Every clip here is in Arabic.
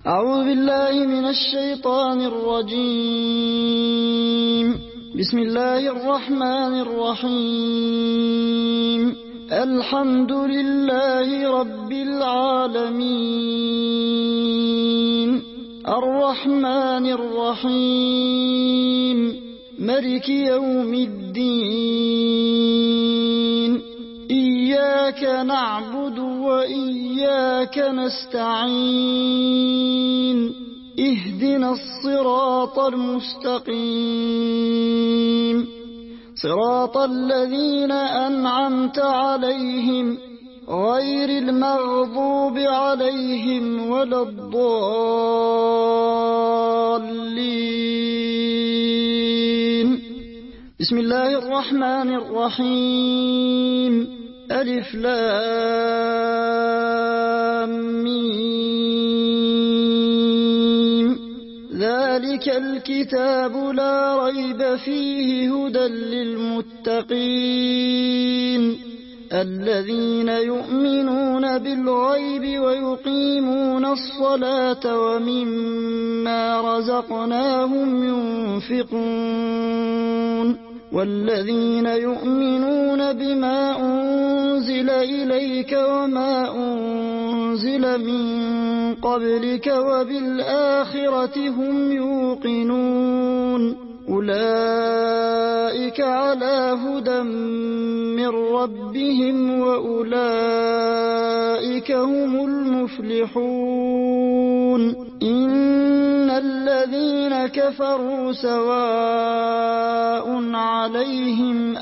أعوذ بالله من الشيطان الرجيم. بسم الله الرحمن الرحيم. الحمد لله رب العالمين الرحمن الرحيم ملك يوم الدين إياك نعبد وإياك نستعين اهدنا الصراط المستقيم صراط الذين أنعمت عليهم غير المغضوب عليهم ولا الضالين. بسم الله الرحمن الرحيم. ألف لام ميم. ذلك الكتاب لا ريب فيه هدى للمتقين الذين يؤمنون بالغيب ويقيمون الصلاة ومما رزقناهم ينفقون والذين يؤمنون بما أنزل إليك وما أنزل من قبلك وبالآخرة هم يوقنون أولئك على هدى من ربهم وأولئك هم المفلحون. إن الذين كفروا سواء عليهم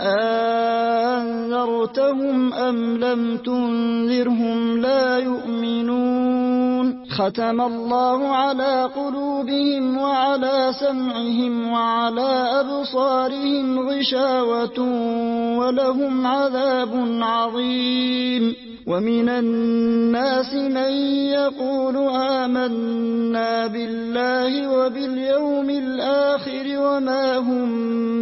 أنذرتهم أم لم تنذرهم لا يؤمنون. ختم الله على قلوبهم وعلى سمعهم وعلى أبصارهم غشاوة ولهم عذاب عظيم. ومن الناس من يقول آمنا بالله وباليوم الآخر وما هم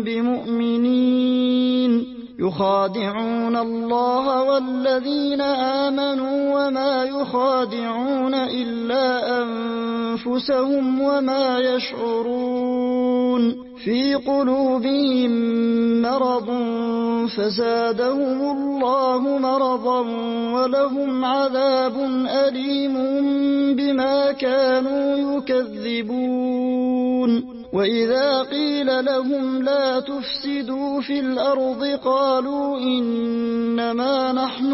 بمؤمنين يخادعون الله والذين آمنوا وما يخادعون إلا أنفسهم وما يشعرون. في قلوبهم مرض فزادهم الله مرضا ولهم عذاب أليم بما كانوا يكذبون. وإذا قيل لهم لا تفسدوا في الأرض قالوا إنما نحن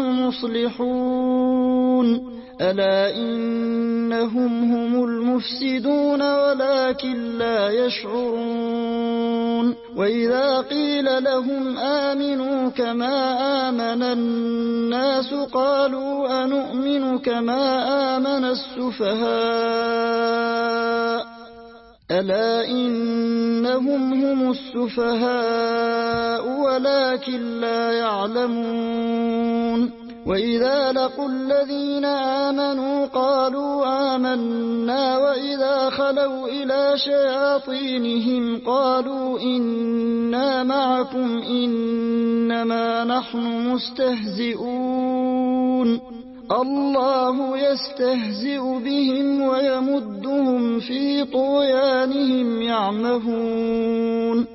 مصلحون ألا إنهم هم المفسدون ولكن لا يشعرون. وإذا قيل لهم آمنوا كما آمن الناس قالوا أنؤمن كما آمن السفهاء ألا إنهم هم السفهاء ولكن لا يعلمون. وإذا لقوا الذين آمنوا قالوا آمنا وإذا خلوا إلى شياطينهم قالوا إنا معكم إنما نحن مستهزئون الله يستهزئ بهم ويمدهم في طغيانهم يعمهون.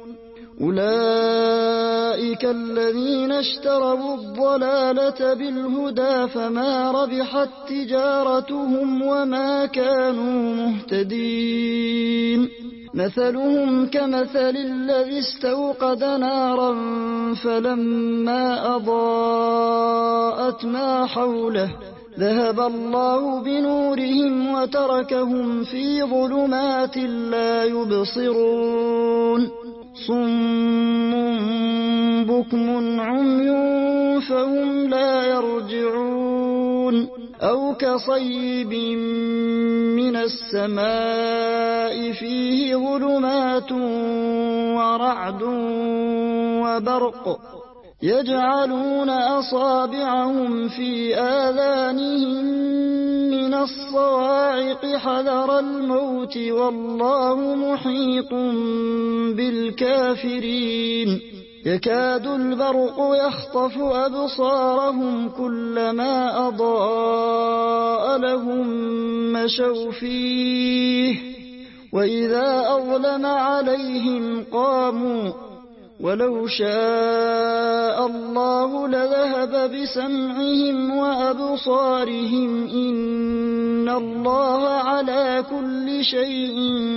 أولئك الذين اشتروا الضلالة بالهدى فما ربحت تجارتهم وما كانوا مهتدين. مثلهم كمثل الذي استوقد نارا فلما أضاءت ما حوله ذهب الله بنورهم وتركهم في ظلمات لا يبصرون. صم بكم عمي فهم لا يرجعون. أو كصيب من السماء فيه ظلمات ورعد وبرق يجعلون أصابعهم في آذانهم من الصواعق حذر الموت والله محيط بالكافرين. يكاد البرق يخطف أبصارهم كلما أضاء لهم مشوا فيه وإذا أظلم عليهم قاموا ولو شاء الله لذهب بسمعهم وأبصارهم إن الله على كل شيء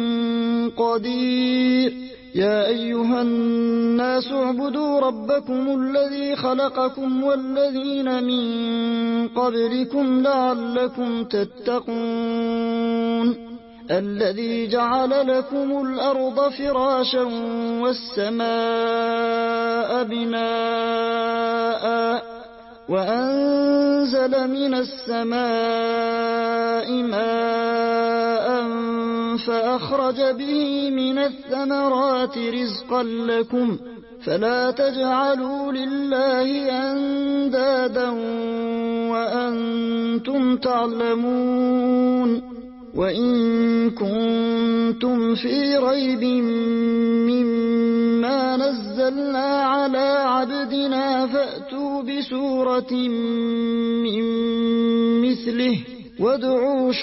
قدير يا أيها الناس اعبدوا ربكم الذي خلقكم والذين من قبلكم لعلكم تتقون الذي جعل لكم الأرض فراشا والسماء بناء وأنزل من السماء ماء فأخرج به من الثمرات رزقا لكم فلا تجعلوا لله أندادا وأنتم تعلمون وإن كنتم في ريب مما نزلنا على عبدنا فأتوا بسورة من مثله وادعوا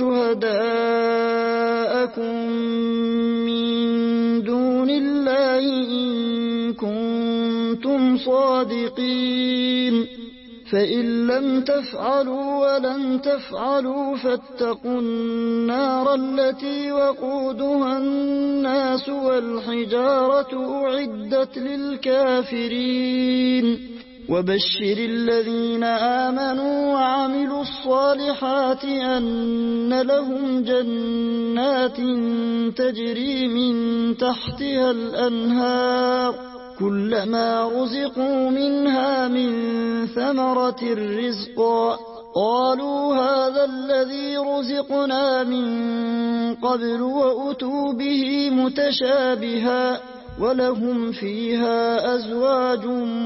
شهداءكم من دون الله إن كنتم صادقين فإن لم تفعلوا ولن تفعلوا فاتقوا النار التي وقودها الناس والحجارة أعدت للكافرين وبشر الذين آمنوا وعملوا الصالحات أن لهم جنات تجري من تحتها الأنهار كلما رزقوا منها من ثمرة رزقا قالوا هذا الذي رزقنا من قبل وأتوا به متشابها ولهم فيها أزواج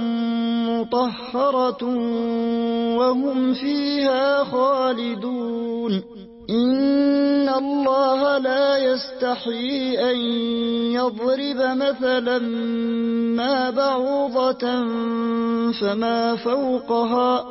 مطهرة وهم فيها خالدون إن الله لا يستحيي أن يضرب مثلا ما بعوضة فما فوقها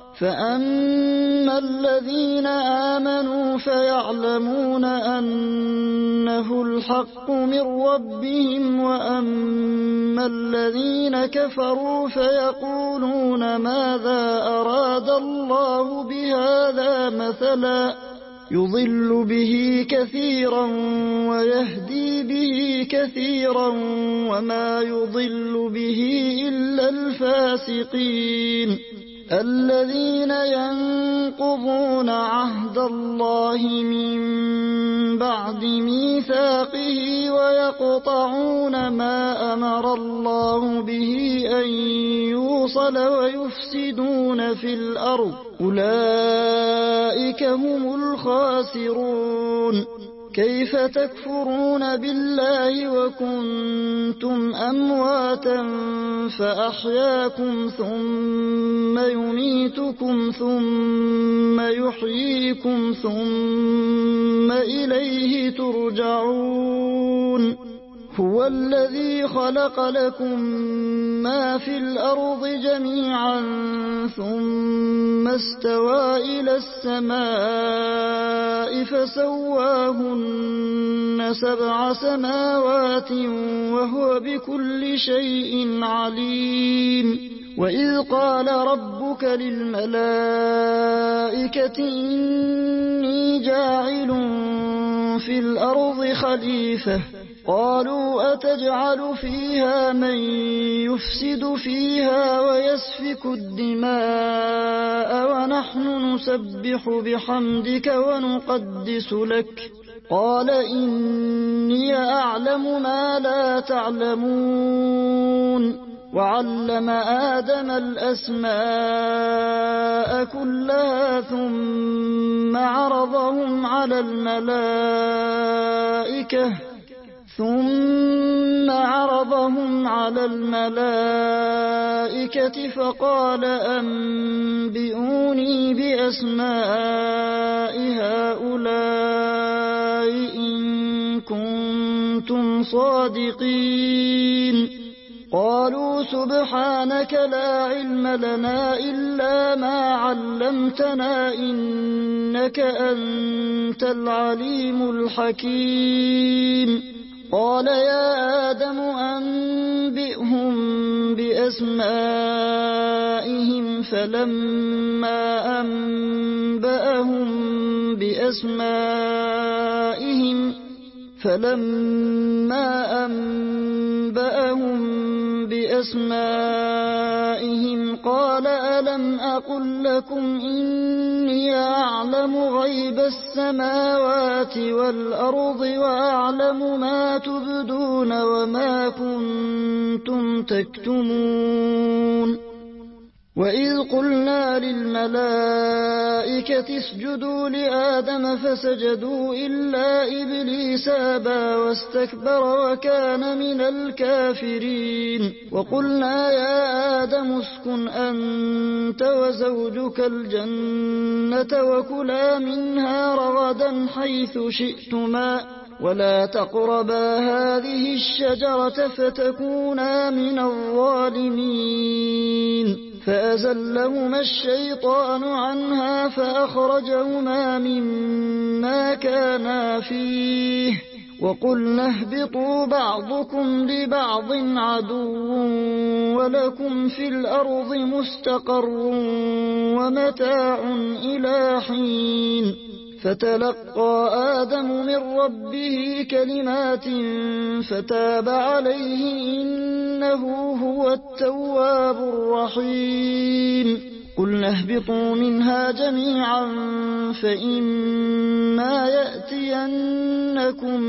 فأما الذين آمنوا فيعلمون أنه الحق من ربهم وأما الذين كفروا فيقولون ماذا أراد الله بهذا مثلا يضل به كثيرا ويهدي به كثيرا وما يضل به إلا الفاسقين الذين ينقضون عهد الله من بعد ميثاقه ويقطعون ما أمر الله به أن يوصل ويفسدون في الأرض أولئك هم الخاسرون كيف تكفرون بالله وكنتم أمواتا فأحياكم ثم يميتكم ثم يحييكم ثم إليه ترجعون هو الذي خلق لكم ما في الأرض جميعا ثم استوى إلى السماء فسواهن 7 سماوات وهو بكل شيء عليم وإذ قال ربك للملائكة إني جاعل في الأرض خليفة قالوا أتجعل فيها من يفسد فيها ويسفك الدماء ونحن نسبح بحمدك ونقدس لك قال إني أعلم ما لا تعلمون وعلم آدم الأسماء كلها ثم عرضهم على الملائكة فقال أنبئوني بأسماء هؤلاء إن كنتم صادقين قالوا سبحانك لا علم لنا إلا ما علمتنا إنك أنت العليم الحكيم قال يا آدم أنبئهم بأسمائهم فلما أنبأهم بأسمائهم قال ألم أقل لكم إني أعلم غيب السماوات والأرض وأعلم ما تبدون وما كنتم تكتمون وإذ قلنا للملائكة اسجدوا لآدم فسجدوا إلا إبليس أبى واستكبر وكان من الكافرين وقلنا يا آدم اسكن أنت وزوجك الجنة وكلا منها رغدا حيث شئتما ولا تقربا هذه الشجرة فتكونا من الظالمين فأزلهما الشيطان عنها فأخرجهما مما كانا فيه وقلنا اهبطوا بعضكم لبعض عدو ولكم في الأرض مستقر ومتاع إلى حين فتلقى آدم من ربه كلمات فتاب عليه إنه هو التواب الرحيم قلنا اهبطوا منها جميعا فإما يأتينكم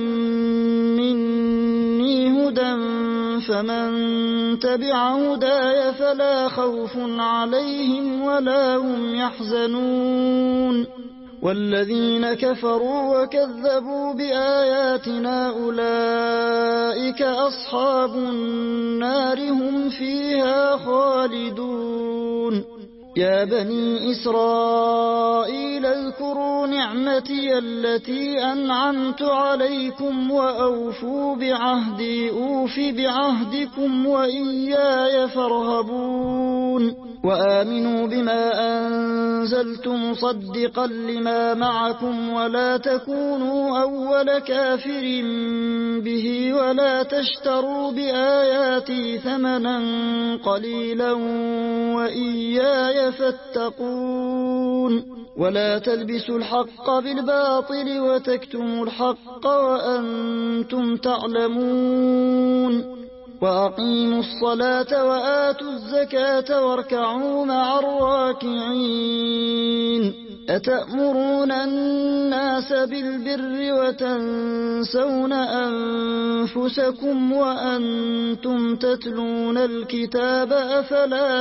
مني هدى فمن تبع هداي فلا خوف عليهم ولا هم يحزنون والذين كفروا وكذبوا بآياتنا أولئك أصحاب النار هم فيها خالدون يا بني إسرائيل اذكروا نعمتي التي أنعمت عليكم وأوفوا بعهدي أوف بعهدكم وإياي فارهبون وآمنوا بما أنزلت مصدقا لما معكم ولا تكونوا أول كافر به ولا تشتروا بآياتي ثمنا قليلا وإياي فاتقون ولا تلبسوا الحق بالباطل وتكتموا الحق وأنتم تعلمون وأقيموا الصلاة وآتوا الزكاة واركعوا مع الراكعين أتأمرون الناس بالبر وتنسون أنفسكم وأنتم تتلون الكتاب أفلا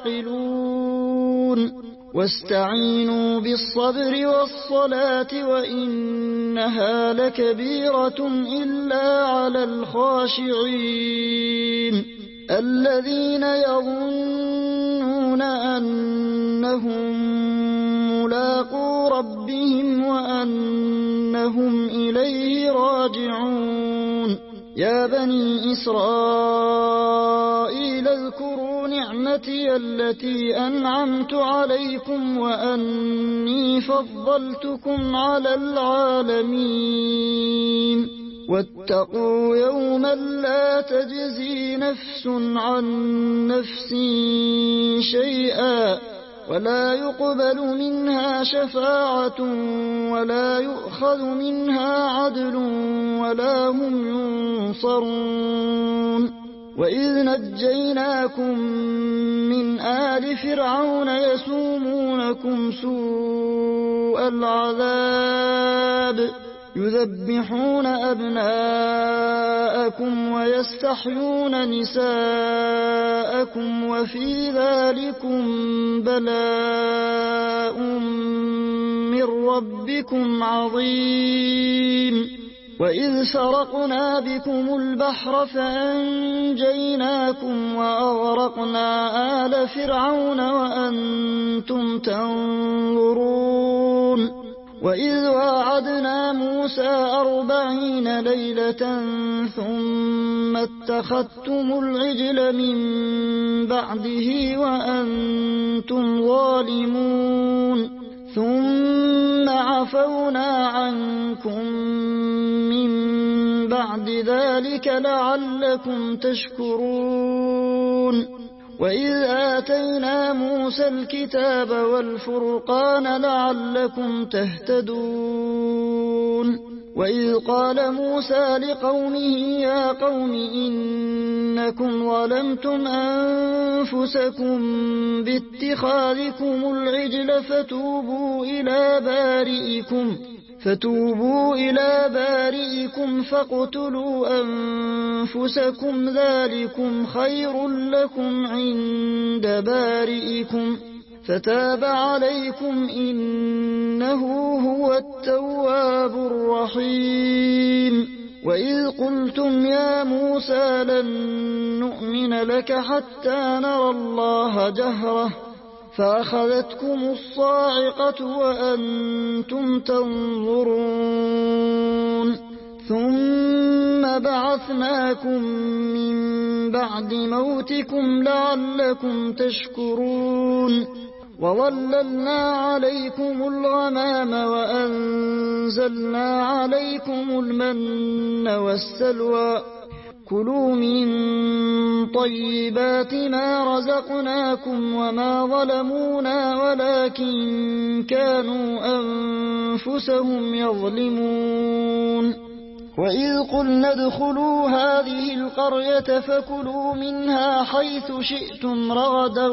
تعقلون واستعينوا بالصبر والصلاة وإنها لكبيرة إلا على الخاشعين الذين يظنون أنهم ملاقو ربهم وأنهم إليه راجعون يا بني إسرائيل اذكروا نعمتي التي أنعمت عليكم وأني فضلتكم على العالمين واتقوا يوما لا تجزي نفس عن نفس شيئا ولا يقبل منها شفاعة ولا يؤخذ منها عدل ولا هم ينصرون وإذ نجيناكم من آل فرعون يسومونكم سوء العذاب يذبحون أبناءكم ويستحيون نساءكم وفي ذلكم بلاء من ربكم عظيم وإذ فرقنا بكم البحر فأنجيناكم وأغرقنا آل فرعون وأنتم تنظرون وإذ واعدنا موسى 40 ليلة ثم اتخذتم العجل من بعده وأنتم ظالمون ثم عفونا عنكم من بعد ذلك لعلكم تشكرون وإذ آتينا موسى الكتاب والفرقان لعلكم تهتدون وإذ قال موسى لقومه يا قوم إنكم ظلمتم أنفسكم باتخاذكم العجل فتوبوا إلى بارئكم فاقتلوا أنفسكم ذلكم خير لكم عند بارئكم فتاب عليكم إنه هو التواب الرحيم وإذ قلتم يا موسى لن نؤمن لك حتى نرى الله جهرة فأخذتكم الصاعقة وأنتم تنظرون ثم بعثناكم من بعد موتكم لعلكم تشكرون وظللنا عليكم الغمام وأنزلنا عليكم المن والسلوى كلوا من طيبات ما رزقناكم وما ظلمونا ولكن كانوا أنفسهم يظلمون وإذ قلنا ادخلوا هذه القرية فكلوا منها حيث شئتم رغدا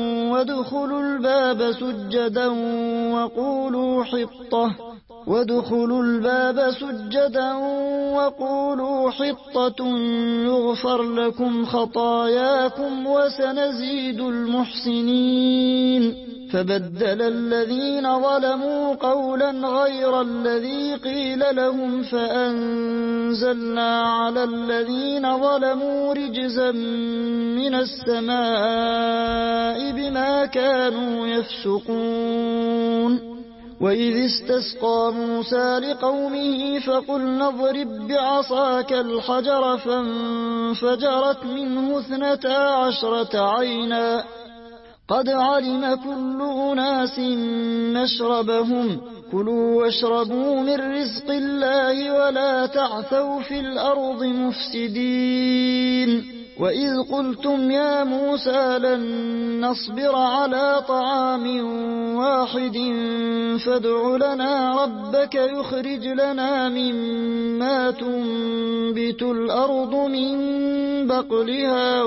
وادخلوا الباب سجدا وقولوا حطة يغفر لكم خطاياكم وسنزيد المحسنين فبدل الذين ظلموا قولا غير الذي قيل لهم فأنزلنا على الذين ظلموا رجزا من السماء بما كانوا يفسقون وإذ استسقى موسى لقومه فقلنا اضرب بعصاك الحجر فانفجرت منه 12 عينا قد علم كل أناس مشربهم كلوا واشربوا من رزق الله ولا تعثوا في الأرض مفسدين وإذ قلتم يا موسى لن نصبر على طعام واحد فادع لنا ربك يخرج لنا مما تنبت الأرض من بقلها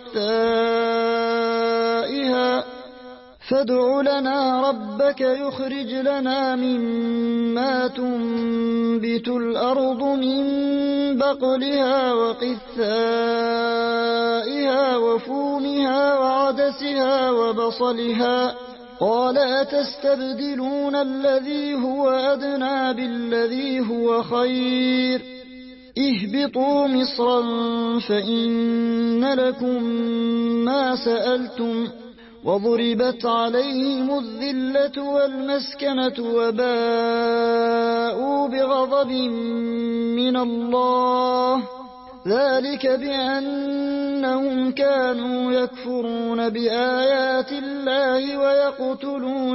وقثائها وفومها وعدسها وبصلها قال أتستبدلون الذي هو أدنى بالذي هو خير اهبطوا مصرا فإن لكم ما سألتم وضربت عليهم الذلة والمسكنة وباءوا بغضب من الله ذلك بأنهم كانوا يكفرون بآيات الله ويقتلون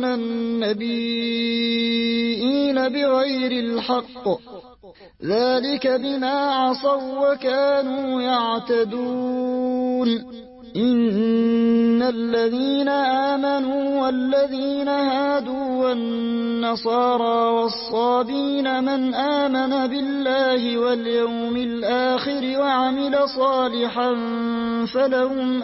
النبيين بغير الحق ذلك بما عصوا وكانوا يعتدون إن الذين آمنوا والذين هادوا والنصارى والصابين من آمن بالله واليوم الآخر وعمل صالحا فلهم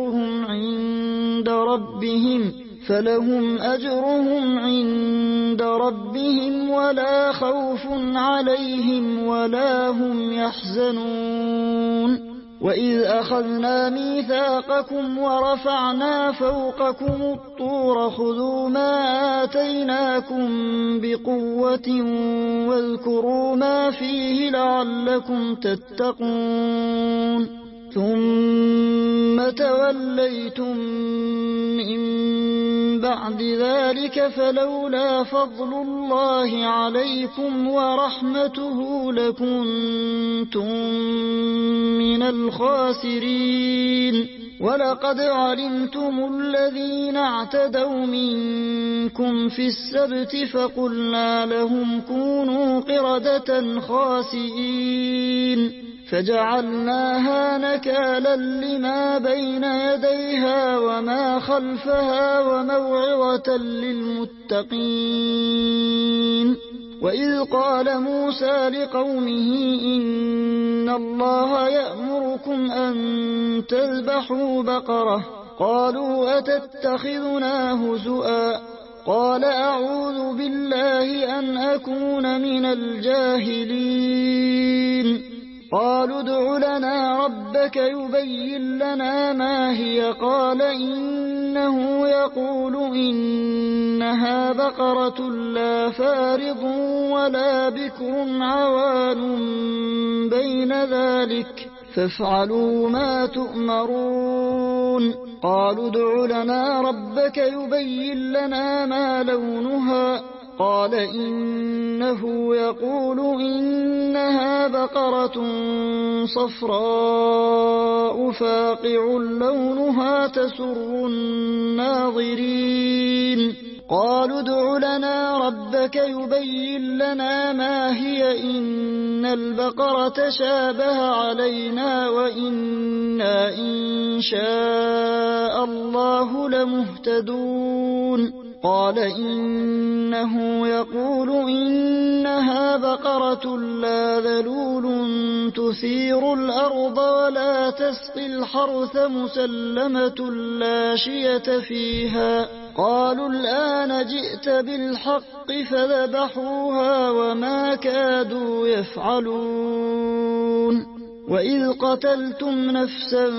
أجرهم عند ربهم ولا خوف عليهم ولا هم يحزنون وإذ أخذنا ميثاقكم ورفعنا فوقكم الطور خذوا ما آتيناكم بقوة واذكروا ما فيه لعلكم تتقون ثم ثم توليتم من بعد ذلك فلولا فضل الله عليكم ورحمته لكنتم من الخاسرين ولقد علمتم الذين اعتدوا منكم في السبت فقلنا لهم كونوا قردة خاسئين فجعلناها نكالا لما بين يديها وما خلفها وموعظة للمتقين وإذ قال موسى لقومه إن الله يأمركم أن تذبحوا بقرة قالوا أتتخذنا هزؤا قال أعوذ بالله أن أكون من الجاهلين قالوا ادع لنا ربك يبين لنا ما هي قال إنه يقول إنها بقرة لا فارض ولا بكر عوان بين ذلك فافعلوا ما تؤمرون قالوا ادع لنا ربك يبين لنا ما لونها قال إنه يقول إنها بقرة صفراء فاقع لونها تسر الناظرين قالوا ادع لنا ربك يبين لنا ما هي إن البقرة شابه علينا وإنا إن شاء الله لمهتدون قال إنه يقول إنها بقرة لا ذلول تثير الأرض ولا تسقي الحرث مسلمة لا شية فيها قالوا الآن جئت بالحق فذبحوها وما كادوا يفعلون وإذ قتلتم نفسا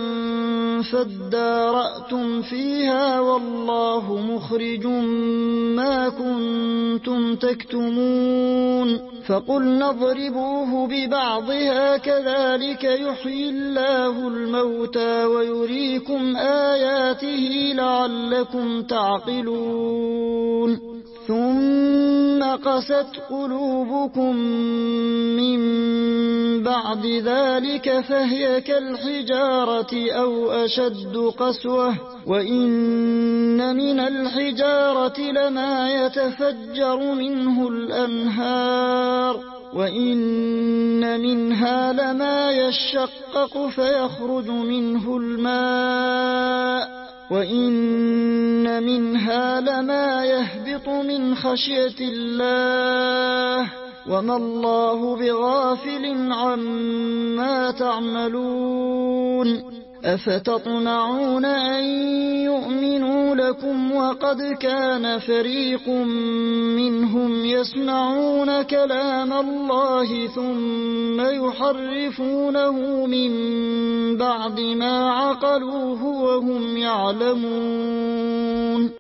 فادارأتم فيها والله مخرج ما كنتم تكتمون فقلنا اضربوه ببعضها كذلك يحيي الله الموتى ويريكم آياته لعلكم تعقلون ثم قست قلوبكم من بعد ذلك فهي كالحجارة أو أشد قسوة وإن من الحجارة لما يتفجر منه الأنهار وإن منها لما يشقق فيخرج منه الماء وإن منها لما يهبط من خشية الله وما الله بغافل عما تعملون أفتطمعون أن يؤمنوا لكم وقد كان فريق منهم يسمعون كلام الله ثم يحرفونه من بعد ما عقلوه وهم يعلمون